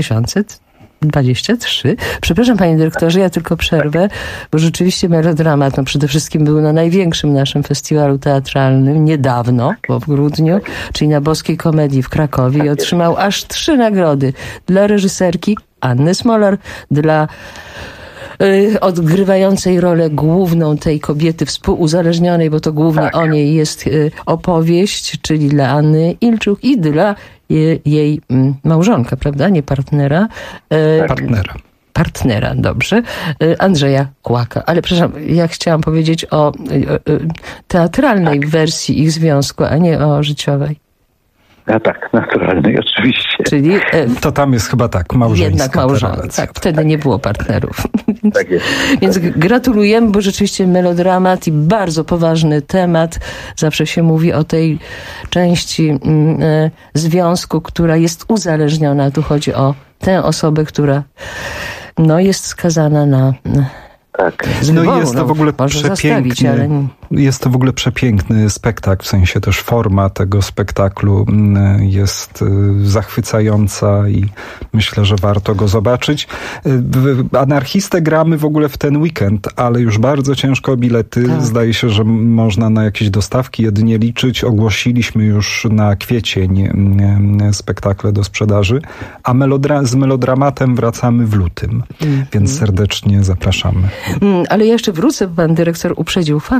2023. Przepraszam, panie dyrektorze, ja tylko przerwę, bo rzeczywiście melodramat przede wszystkim był na największym naszym festiwalu teatralnym niedawno, bo w grudniu, czyli na Boskiej Komedii w Krakowie i otrzymał aż 3 nagrody dla reżyserki Anny Smolar, dla odgrywającej rolę główną tej kobiety współuzależnionej, bo to głównie o niej jest opowieść, czyli dla Anny Ilczuk i dla jej małżonka, prawda? Nie partnera. Partnera, dobrze. Andrzeja Kłaka. Ale przepraszam, ja chciałam powiedzieć o teatralnej wersji ich związku, a nie o życiowej. A tak, naturalnej, oczywiście. Czyli to tam jest chyba tak, małżeńska. Jednak małżonka, tak, wtedy nie było partnerów. Tak jest. Więc gratulujemy, bo rzeczywiście melodramat i bardzo poważny temat. Zawsze się mówi o tej części związku, która jest uzależniona. Tu chodzi o tę osobę, która jest skazana na... Tak. Jest to w ogóle przepiękny, jest to w ogóle przepiękny spektakl, w sensie też forma tego spektaklu jest zachwycająca i myślę, że warto go zobaczyć. Anarchistę gramy w ogóle w ten weekend, ale już bardzo ciężko o bilety. Tak. Zdaje się, że można na jakieś dostawki jedynie liczyć. Ogłosiliśmy już na kwiecień spektakle do sprzedaży, a z melodramatem wracamy w lutym, więc serdecznie zapraszamy. Ale ja jeszcze wrócę, pan dyrektor uprzedził fakty, ale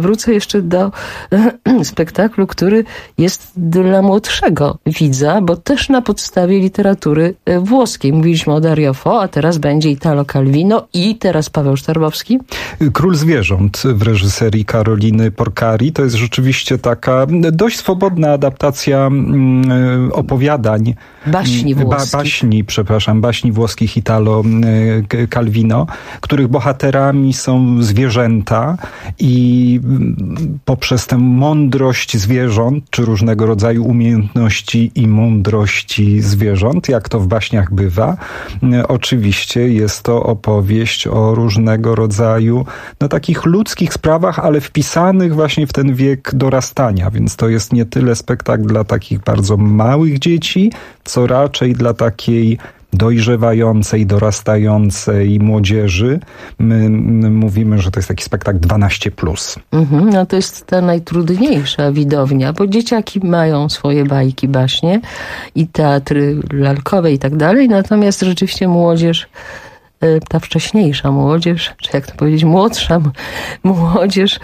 wrócę jeszcze do spektaklu, który jest dla młodszego widza, bo też na podstawie literatury włoskiej. Mówiliśmy o Dario Fo, a teraz będzie Italo Calvino i teraz Paweł Sztarbowski. Król zwierząt w reżyserii Karoliny Porcari. To jest rzeczywiście taka dość swobodna adaptacja opowiadań. Baśni włoskich. Baśni włoskich Italo Calvino, których bohaterami są zwierzęta i poprzez tę mądrość zwierząt, czy różnego rodzaju umiejętności i mądrości zwierząt, jak to w baśniach bywa, oczywiście jest to opowieść o różnego rodzaju takich ludzkich sprawach, ale wpisanych właśnie w ten wiek dorastania, więc to jest nie tyle spektakl dla takich bardzo małych dzieci, co raczej dla takiej dojrzewającej, dorastającej młodzieży. My mówimy, że to jest taki spektakl 12+. No to jest ta najtrudniejsza widownia, bo dzieciaki mają swoje bajki, baśnie i teatry lalkowe i tak dalej, natomiast rzeczywiście młodzież, ta wcześniejsza młodzież, czy jak to powiedzieć, młodsza młodzież,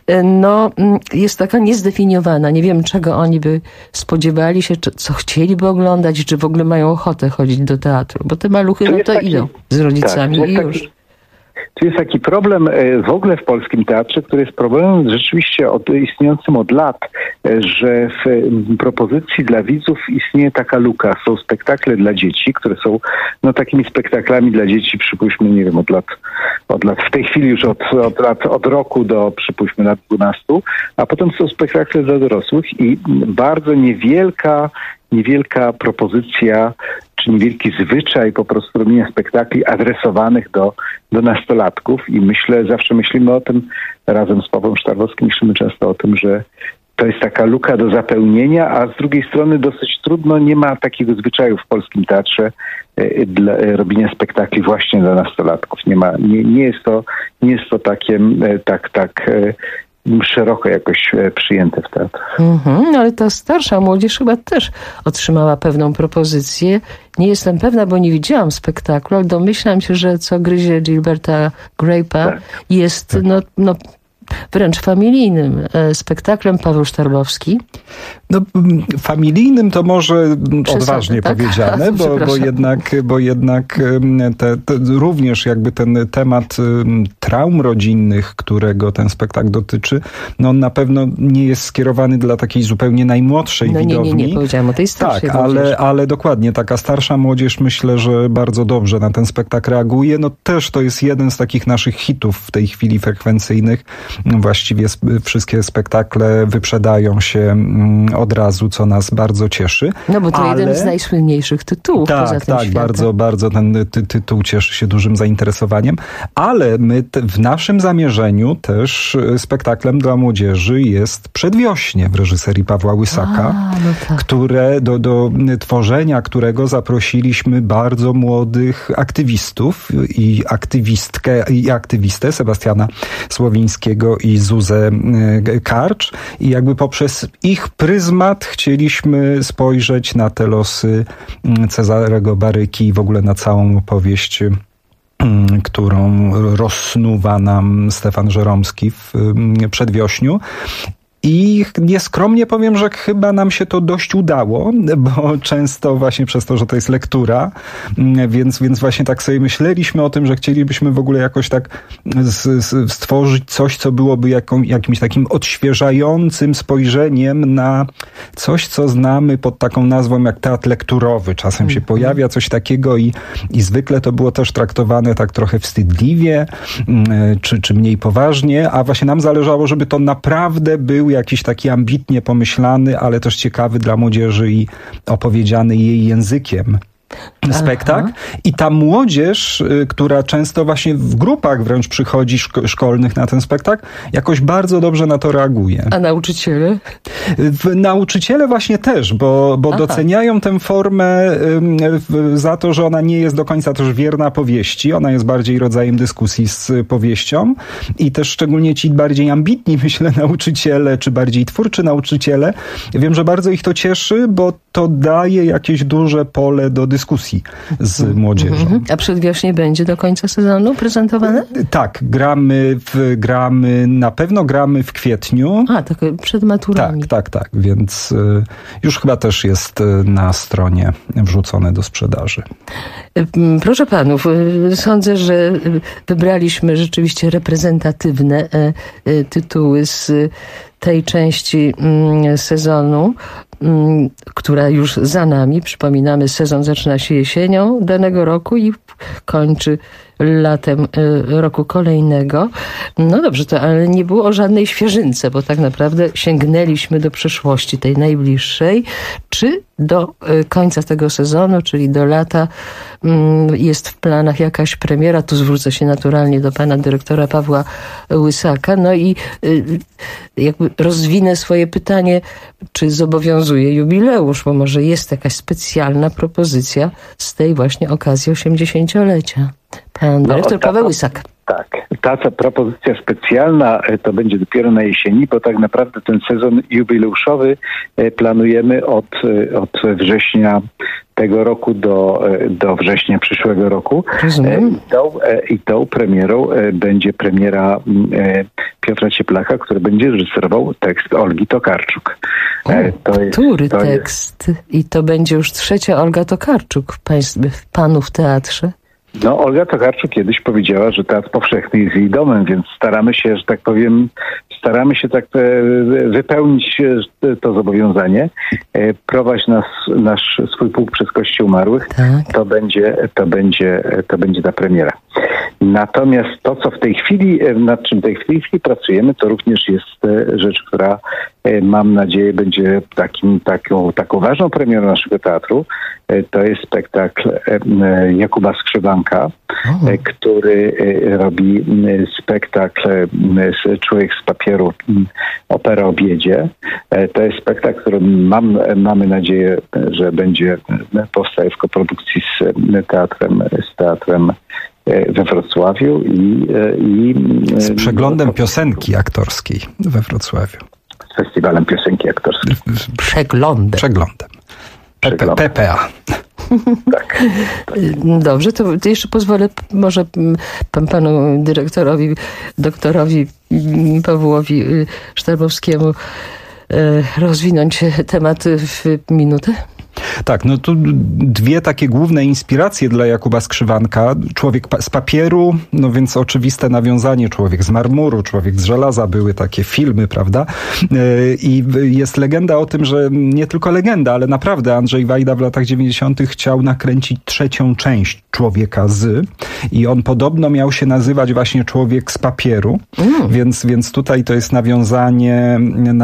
jest taka niezdefiniowana. Nie wiem, czego oni by spodziewali się, co chcieliby oglądać, czy w ogóle mają ochotę chodzić do teatru, bo te maluchy idą z rodzicami i już. Tu jest taki problem w ogóle w polskim teatrze, który jest problemem rzeczywiście istniejącym od lat, że w propozycji dla widzów istnieje taka luka. Są spektakle dla dzieci, które są takimi spektaklami dla dzieci, przypuśćmy, nie wiem, od lat, w tej chwili już od roku do, przypuśćmy, lat 12, a potem są spektakle dla dorosłych i bardzo niewielka propozycja, czy niewielki zwyczaj po prostu robienia spektakli adresowanych do nastolatków i zawsze myślimy o tym, razem z Pawłem Sztarbowskim myślimy często o tym, że to jest taka luka do zapełnienia, a z drugiej strony dosyć trudno, nie ma takiego zwyczaju w polskim teatrze dla robienia spektakli właśnie dla nastolatków. Nie jest to takie tak szeroko jakoś przyjęte w teatrach. Ale ta starsza młodzież chyba też otrzymała pewną propozycję. Nie jestem pewna, bo nie widziałam spektaklu, ale domyślam się, że Co gryzie Gilberta Grape'a jest wręcz familijnym spektaklem. Paweł Sztarbowski. Familijnym to może odważnie powiedziane, bo jednak również jakby ten temat traum rodzinnych, którego ten spektakl dotyczy, on na pewno nie jest skierowany dla takiej zupełnie najmłodszej widowni. Nie powiedziałam o tej starszej młodzieży. ale dokładnie, taka starsza młodzież myślę, że bardzo dobrze na ten spektakl reaguje. Też to jest jeden z takich naszych hitów w tej chwili frekwencyjnych. Właściwie wszystkie spektakle wyprzedają się od razu, co nas bardzo cieszy. Bo to jeden z najsłynniejszych tytułów poza tym światem. Bardzo ten tytuł cieszy się dużym zainteresowaniem, ale my w naszym zamierzeniu też spektaklem dla młodzieży jest Przedwiośnie w reżyserii Pawła Łysaka, które do tworzenia którego zaprosiliśmy bardzo młodych aktywistów i aktywistę Sebastiana Słowińskiego i Zuzę Karcz i jakby poprzez ich pryzmat chcieliśmy spojrzeć na te losy Cezarego Baryki i w ogóle na całą opowieść, którą rozsnuwa nam Stefan Żeromski w Przedwiośniu. I nieskromnie powiem, że chyba nam się to dość udało, bo często właśnie przez to, że to jest lektura, więc właśnie tak sobie myśleliśmy o tym, że chcielibyśmy w ogóle jakoś tak stworzyć coś, co byłoby jakimś takim odświeżającym spojrzeniem na coś, co znamy pod taką nazwą jak teatr lekturowy. Czasem się pojawia coś takiego i zwykle to było też traktowane tak trochę wstydliwie, czy mniej poważnie, a właśnie nam zależało, żeby to naprawdę był jakiś taki ambitnie pomyślany, ale też ciekawy dla młodzieży i opowiedziany jej językiem spektakl. I ta młodzież, która często właśnie w grupach wręcz przychodzi szkolnych na ten spektakl, jakoś bardzo dobrze na to reaguje. A nauczyciele? Nauczyciele właśnie też, bo doceniają tę formę za to, że ona nie jest do końca też wierna powieści. Ona jest bardziej rodzajem dyskusji z powieścią i też szczególnie ci bardziej ambitni, myślę, nauczyciele, czy bardziej twórczy nauczyciele. Wiem, że bardzo ich to cieszy, bo to daje jakieś duże pole do dyskusji dyskusji z młodzieżą. A przedwiośnie będzie do końca sezonu prezentowane? Tak, na pewno gramy w kwietniu. Tak przed maturami. Tak, więc już chyba też jest na stronie wrzucone do sprzedaży. Proszę panów, sądzę, że wybraliśmy rzeczywiście reprezentatywne tytuły z tej części sezonu, która już za nami. Przypominamy, sezon zaczyna się jesienią danego roku i kończy latem roku kolejnego. No dobrze, ale nie było o żadnej świeżynce, bo tak naprawdę sięgnęliśmy do przyszłości tej najbliższej. Czy do końca tego sezonu, czyli do lata, jest w planach jakaś premiera? Tu zwrócę się naturalnie do pana dyrektora Pawła Łysaka. No i jakby rozwinę swoje pytanie, czy zobowiązuje jubileusz, bo może jest jakaś specjalna propozycja z tej właśnie okazji 80-lecia. Pan dyrektor Paweł Łysak. Tak, ta propozycja specjalna to będzie dopiero na jesieni, bo tak naprawdę ten sezon jubileuszowy planujemy od września tego roku do września przyszłego roku. I tą premierą będzie premiera Piotra Cieplaka, który będzie reżyserował tekst Olgi Tokarczuk. Który tekst? I to będzie już trzecia Olga Tokarczuk w Panów Teatrze? No, Olga Tokarczuk kiedyś powiedziała, że Teatr Powszechny jest jej domem, więc staramy się, że tak powiem, wypełnić to zobowiązanie. Prowadź swój pułk przez Kościół Umarłych. Tak. To będzie ta premiera. Natomiast to, co w tej chwili, nad czym w tej chwili pracujemy, to również jest rzecz, która mam nadzieję będzie taką ważną premierą naszego teatru. To jest spektakl Jakuba Skrzywanka, który robi spektakl Człowiek z papieru, opera o biedzie. To jest spektakl, który mamy nadzieję, że będzie powstaje w koprodukcji z teatrem we Wrocławiu i z przeglądem piosenki aktorskiej we Wrocławiu. Z Festiwalem Piosenki Aktorskiej. Przeglądem. PPA. Tak. Dobrze, to jeszcze pozwolę może panu dyrektorowi, doktorowi Pawłowi Sztabowskiemu rozwinąć temat w minutę. Tak, no tu dwie takie główne inspiracje dla Jakuba Skrzywanka. Człowiek z papieru, no więc oczywiste nawiązanie, Człowiek z marmuru, Człowiek z żelaza, były takie filmy, prawda? I jest legenda o tym, że nie tylko legenda, ale naprawdę Andrzej Wajda w latach 90. chciał nakręcić trzecią część Człowieka z i on podobno miał się nazywać właśnie Człowiek z papieru, więc tutaj to jest nawiązanie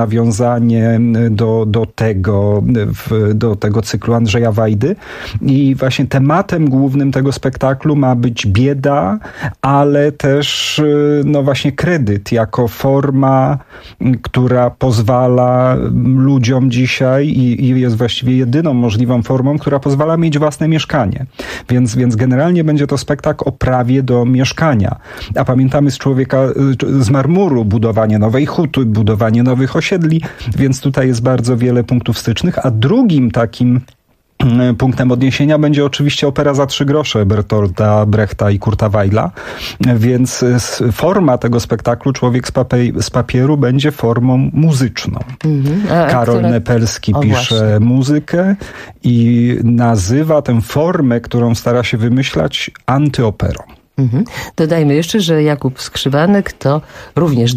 do tego cyklu Andrzeja Wajdy i właśnie tematem głównym tego spektaklu ma być bieda, ale też no właśnie kredyt jako forma, która pozwala ludziom dzisiaj i jest właściwie jedyną możliwą formą, która pozwala mieć własne mieszkanie. Więc generalnie będzie to spektakl o prawie do mieszkania. A pamiętamy z Człowieka z marmuru budowanie nowej huty, budowanie nowych osiedli, więc tutaj jest bardzo wiele punktów stycznych, a drugim takim punktem odniesienia będzie oczywiście opera za 3 grosze Bertolta Brechta i Kurta Weila, więc forma tego spektaklu Człowiek z papieru będzie formą muzyczną. Karol Nepelski pisze muzykę i nazywa tę formę, którą stara się wymyślać, antyoperą. Dodajmy jeszcze, że Jakub Skrzywanek to również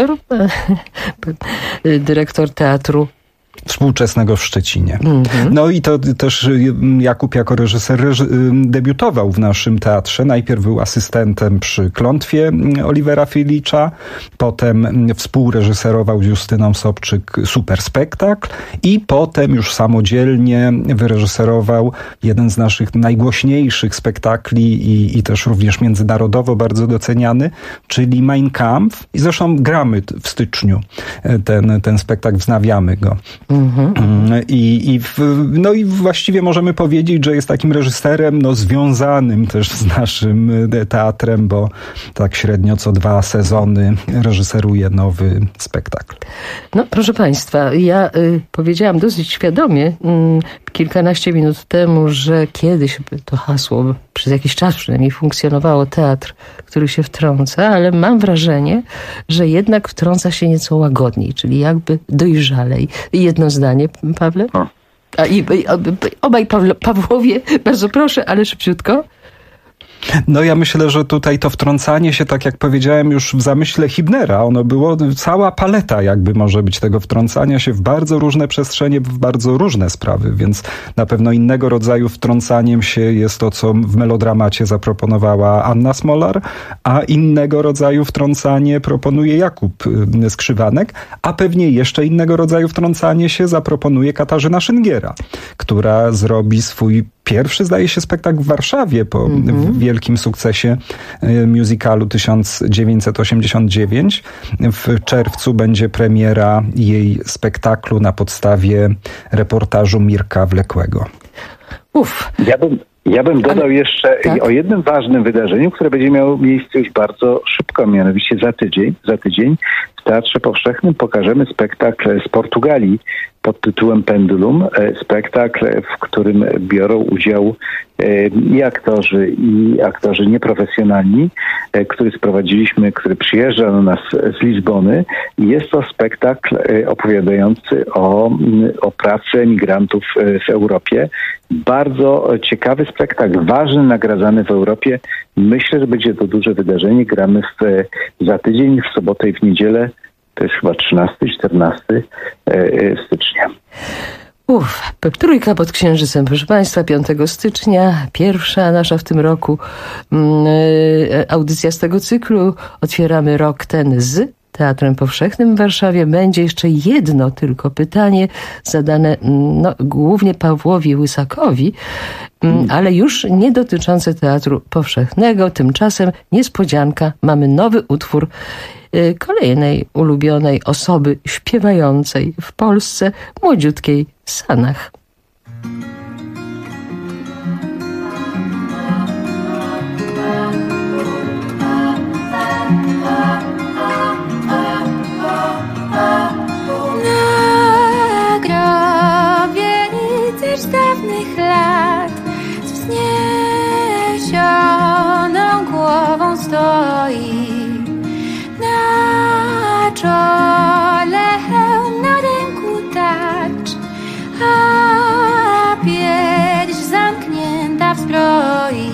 dyrektor teatru współczesnego w Szczecinie. No i to też Jakub jako reżyser debiutował w naszym teatrze. Najpierw był asystentem przy Klątwie Oliwera Filicza, potem współreżyserował z Justyną Sobczyk super spektakl i potem już samodzielnie wyreżyserował jeden z naszych najgłośniejszych spektakli i też również międzynarodowo bardzo doceniany, czyli Mein Kampf. I zresztą gramy w styczniu ten spektakl, wznawiamy go. No i właściwie możemy powiedzieć, że jest takim reżyserem związanym też z naszym teatrem, bo tak średnio co 2 sezony reżyseruje nowy spektakl. No proszę Państwa, ja powiedziałam dosyć świadomie kilkanaście minut temu, że kiedyś to hasło przez jakiś czas przynajmniej funkcjonowało teatr, który się wtrąca, ale mam wrażenie, że jednak wtrąca się nieco łagodniej, czyli jakby dojrzalej. Jedno zdanie, Pawle? Obaj Pawłowie, bardzo proszę, ale szybciutko. No ja myślę, że tutaj to wtrącanie się, tak jak powiedziałem już w zamyśle Hibnera, ono było cała paleta jakby może być tego wtrącania się w bardzo różne przestrzenie, w bardzo różne sprawy, więc na pewno innego rodzaju wtrącaniem się jest to, co w melodramacie zaproponowała Anna Smolar, a innego rodzaju wtrącanie proponuje Jakub Skrzywanek, a pewnie jeszcze innego rodzaju wtrącanie się zaproponuje Katarzyna Szyngiera, która zrobi swój pierwszy, zdaje się, spektakl w Warszawie po wielkim sukcesie musicalu 1989. W czerwcu będzie premiera jej spektaklu na podstawie reportażu Mirka Wlekłego. Ja bym dodał jeszcze o jednym ważnym wydarzeniu, które będzie miało miejsce już bardzo szybko, mianowicie za tydzień w Teatrze Powszechnym pokażemy spektakl z Portugalii pod tytułem Pendulum. Spektakl, w którym biorą udział i aktorzy nieprofesjonalni, który przyjeżdża do nas z Lizbony. Jest to spektakl opowiadający o pracy emigrantów w Europie. Bardzo ciekawy spektakl, ważny, nagradzany w Europie. Myślę, że będzie to duże wydarzenie. Gramy za tydzień, w sobotę i w niedzielę. To jest chyba 13-14 stycznia. Trójka pod Księżycem, proszę Państwa, 5 stycznia, pierwsza nasza w tym roku audycja z tego cyklu. Otwieramy rok ten z Teatrem Powszechnym w Warszawie. Będzie jeszcze jedno tylko pytanie zadane głównie Pawłowi Łysakowi, ale już nie dotyczące Teatru Powszechnego. Tymczasem niespodzianka, mamy nowy utwór kolejnej ulubionej osoby śpiewającej w Polsce, młodziutkiej Sanach. Na grobie rycerz dawnych lat z wzniesioną głową stoi. Na czole hełm, na ręku tarcz, a pierś zamknięta w zbroi.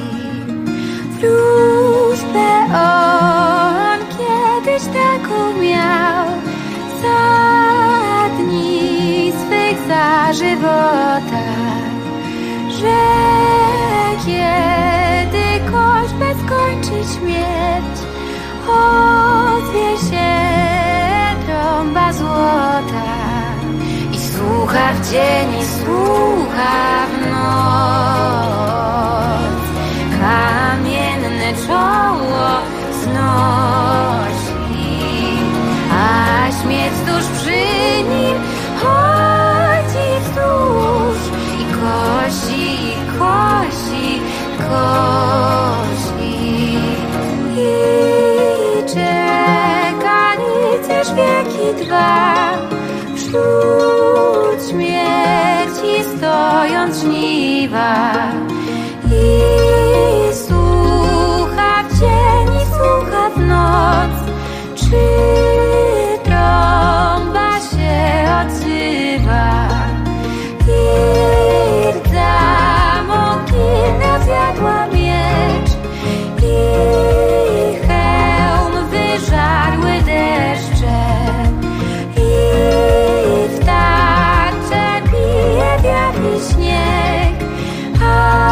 Wróżbę on kiedyś taką miał, za dni swych za żywota, że kiedy koźbę skończy śmierć, odwie się trąba złota i słucha w dzień i słucha w noc. Kamienne czoło znosi, a śmierć tuż przy nim chodzi wzdłuż i kosi, kosi, kosi. Czeka rycerz wieki dwa, wśród śmierci stojąc żniwa. I słucha w dzień i słucha w noc, czy trąba się odzywa. I rdza mogilna zjadła miecz, i żarły deszcze, i w tarczę bije wiatr i śnieg, a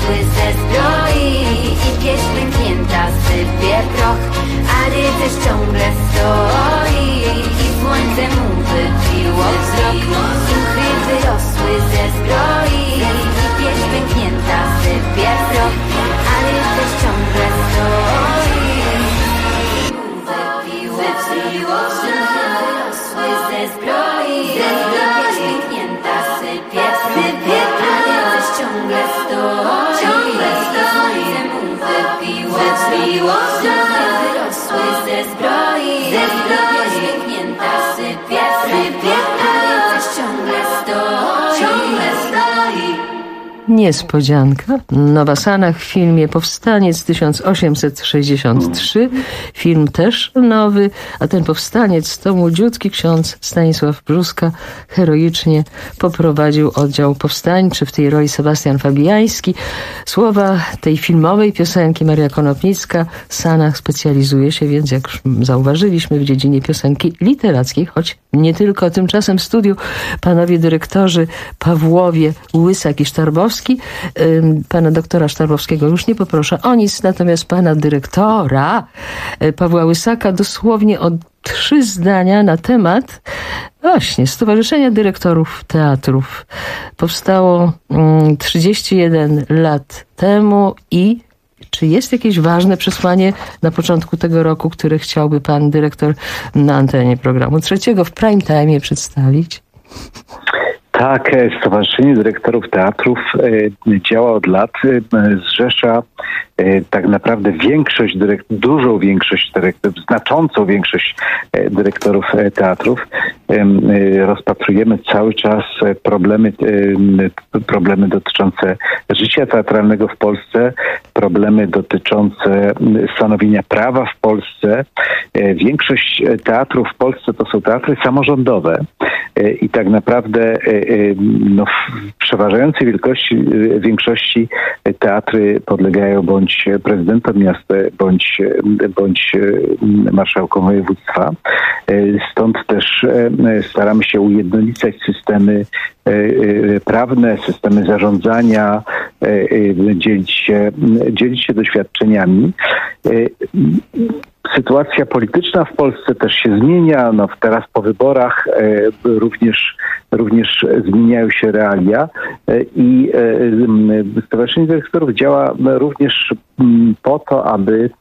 wyrosły ze zbroi i pieśń pęknięta sypie proch, a rycerz ciągle stoi i słońce mu wypiło wzrok. Duchy wyrosły ze zbroi i pieśń pęknięta sypie proch, a rycerz ciągle stoi. Wypiło wzrok. Wyrosły ze zbroi i pieśń pęknięta sypie proch, a rycerz ciągle stoi. Słońce mu wypiło wzrok. Wyrosły ze zbroi i pieśń pęknięta sypie proch, a rycerz ciągle stoi. Niespodzianka. Nowa Sanach w filmie Powstaniec 1863. Film też nowy, a ten powstaniec to młodziutki ksiądz Stanisław Brzóska heroicznie poprowadził oddział powstańczy, w tej roli Sebastian Fabiański. Słowa tej filmowej piosenki Maria Konopnicka. Sanach specjalizuje się więc, jak już zauważyliśmy, w dziedzinie piosenki literackiej, choć nie tylko. Tymczasem w studiu panowie dyrektorzy Pawłowie Łysak i Sztarbowski. Pana doktora Sztarbowskiego już nie poproszę o nic, natomiast pana dyrektora Pawła Łysaka dosłownie o 3 zdania na temat właśnie Stowarzyszenia Dyrektorów Teatrów. Powstało 31 lat temu i czy jest jakieś ważne przesłanie na początku tego roku, które chciałby pan dyrektor na antenie programu Trzeciego w prime time przedstawić? Tak, Stowarzyszenie Dyrektorów Teatrów działa od lat, zrzesza tak naprawdę dużą większość dyrektorów, znaczącą większość dyrektorów teatrów. Rozpatrujemy cały czas problemy dotyczące życia teatralnego w Polsce, problemy dotyczące stanowienia prawa w Polsce. Większość teatrów w Polsce to są teatry samorządowe i tak naprawdę w przeważającej większości teatry podlegają bądź prezydentom miasta, bądź marszałkom województwa. Stąd też staramy się ujednolicać systemy prawne, systemy zarządzania, dzielić się doświadczeniami. Sytuacja polityczna w Polsce też się zmienia. Teraz po wyborach również zmieniają się realia i Stowarzyszenie Dyrektorów działa również po to, aby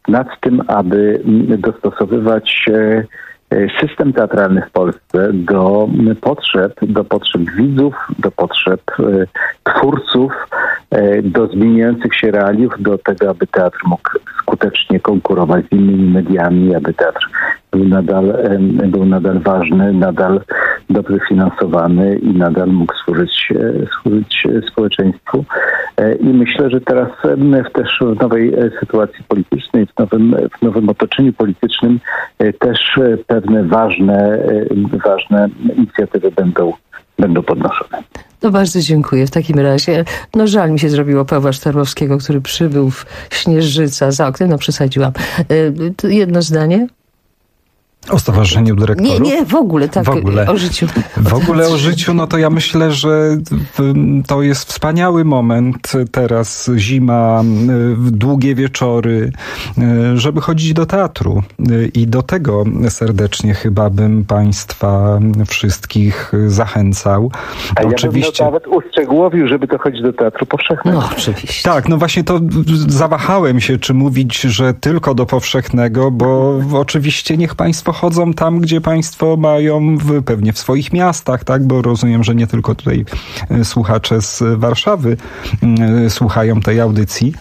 dostosowywać system teatralny w Polsce do potrzeb widzów, do potrzeb twórców, do zmieniających się realiów, do tego, aby teatr mógł skutecznie konkurować z innymi mediami, aby teatr był nadal ważny, nadal dobrze finansowany i nadal mógł służyć społeczeństwu. I myślę, że teraz też w nowej sytuacji politycznej, w nowym otoczeniu politycznym też pewne ważne inicjatywy będą podnoszone. No bardzo dziękuję. W takim razie, żal mi się zrobiło Pawła Sztarbowskiego, który przybył w Śnieżyca za oknem. Przesadziłam. Jedno zdanie? O Stowarzyszeniu Dyrektorów? Nie, w ogóle, tak, o życiu. W ogóle o życiu, to ja myślę, że to jest wspaniały moment teraz, zima, długie wieczory, żeby chodzić do teatru. I do tego serdecznie chyba bym państwa wszystkich zachęcał. A oczywiście... ja bym nawet uszczegółowił, żeby to chodzić do Teatru Powszechnego. Oczywiście. Tak, właśnie to zawahałem się, czy mówić, że tylko do Powszechnego, bo oczywiście niech państwo chodzą tam, gdzie państwo mają pewnie w swoich miastach, tak? Bo rozumiem, że nie tylko tutaj słuchacze z Warszawy słuchają tej audycji.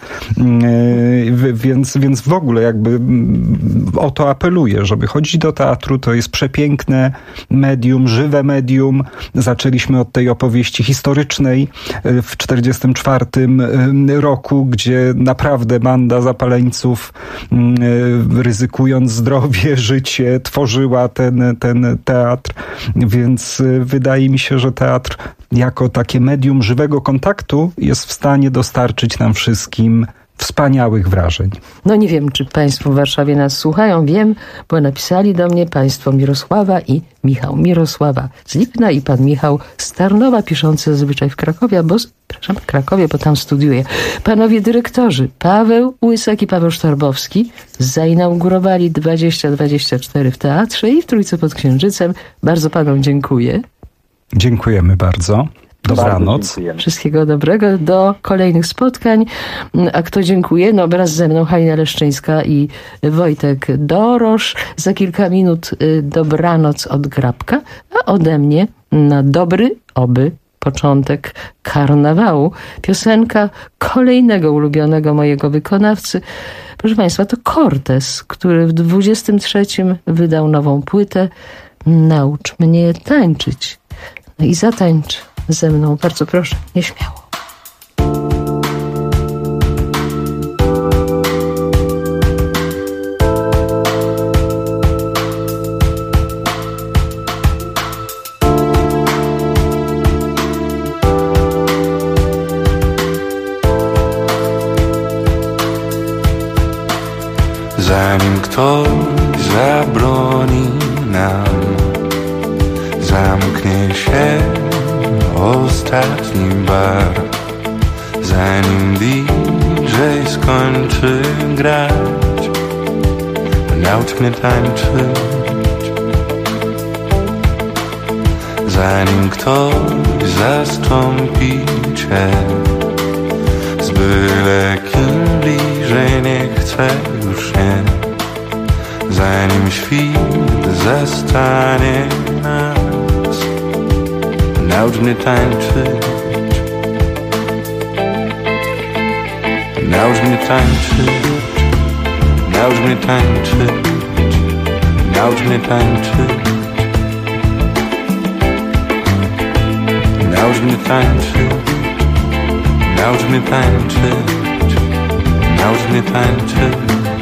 Więc w ogóle jakby o to apeluję, żeby chodzić do teatru. To jest przepiękne medium, żywe medium. Zaczęliśmy od tej opowieści historycznej w 1944 roku, gdzie naprawdę banda zapaleńców, ryzykując zdrowie, życie, tworzyła ten teatr, więc wydaje mi się, że teatr jako takie medium żywego kontaktu jest w stanie dostarczyć nam wszystkim wspaniałych wrażeń. No nie wiem, czy państwo w Warszawie nas słuchają. Wiem, bo napisali do mnie państwo Mirosława i Michał. Mirosława z Lipna i pan Michał z Tarnowa, piszący zazwyczaj w Krakowie, bo tam studiuję. Panowie dyrektorzy Paweł Łysak i Paweł Sztarbowski zainaugurowali 2024 w teatrze i w Trójce pod Księżycem. Bardzo panom dziękuję. Dziękujemy bardzo. Dobranoc. Wszystkiego dobrego. Do kolejnych spotkań. A kto dziękuję? No wraz ze mną Halina Leszczyńska i Wojtek Dorosz. Za kilka minut dobranoc od Grabka, a ode mnie na dobry początek karnawału. Piosenka kolejnego ulubionego mojego wykonawcy. Proszę państwa, to Cortez, który w 23 wydał nową płytę Naucz mnie tańczyć. No i zatańcz ze mną, bardzo proszę, nieśmiało. Zanim ktoś zabroni nam, zamknie się ostatni bar, zanim DJ skończy grać, naucz mnie tańczyć. Zanim ktoś zastąpi cię z byle kim bliżej nie chce już nie, zanim świt zastanie nas, naucz mnie tańczyć. Naucz mnie tańczyć. Naucz mnie tańczyć. Naucz mnie tańczyć. Naucz mnie tańczyć. Naucz mnie tańczyć. Naucz mnie tańczyć.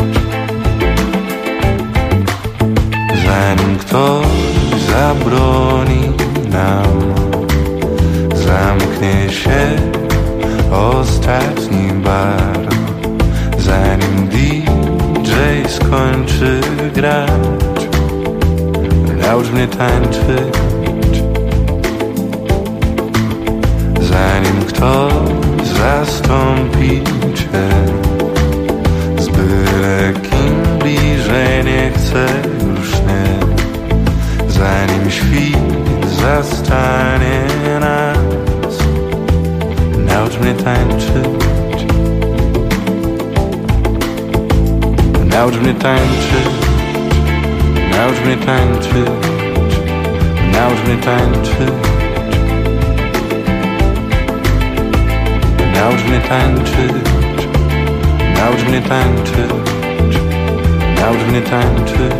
Zanim ktoś zabroni nam, zamknie się ostatni bar, zanim DJ skończy grać, naucz mnie tańczyć. Zanim ktoś zastąpi cię z byle kim bliżej nie chce już nie, zanim świt zastanie nas, naucz mnie tańczyć. Naucz mnie tańczyć. Naucz mnie tańczyć. Naucz mnie tańczyć. Naucz mnie tańczyć. Naucz mnie tańczyć. Naucz mnie tańczyć.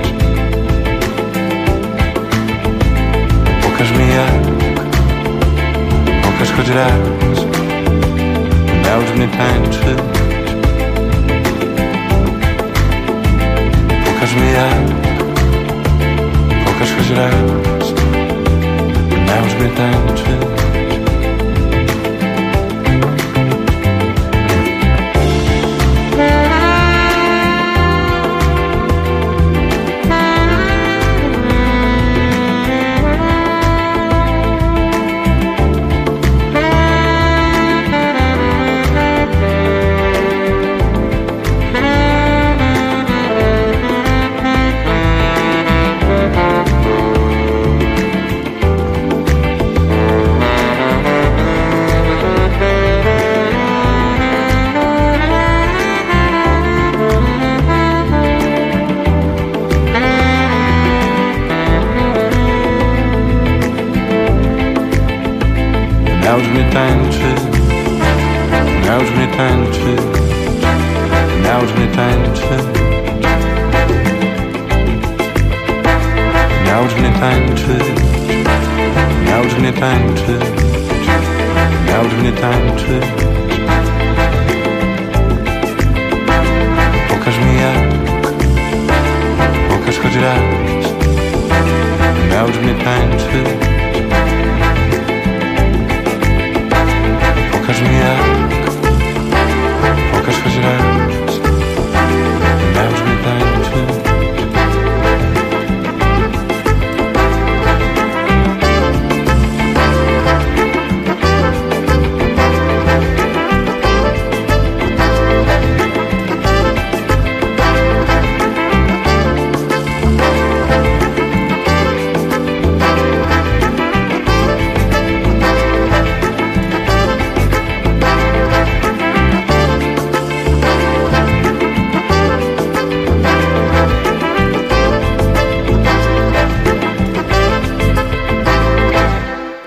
Pokaż mi jak. Pokaż choć raz. Naucz mnie tańczyć. Pokaż mi jak. Pokaż choć raz. Naucz mnie tańczyć. Naucz mnie tańczyć. Naucz mnie tańczyć. Naucz mnie tańczyć. Naucz mnie tańczyć. Naucz mnie tańczyć. Naucz mnie tańczyć. Pokaż mi jak. Pokaż choć raz. Naucz mnie tańczyć.